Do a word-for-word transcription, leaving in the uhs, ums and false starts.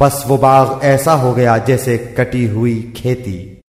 बस वो बाग ऐसा हो गया जैसे कटी हुई खेती।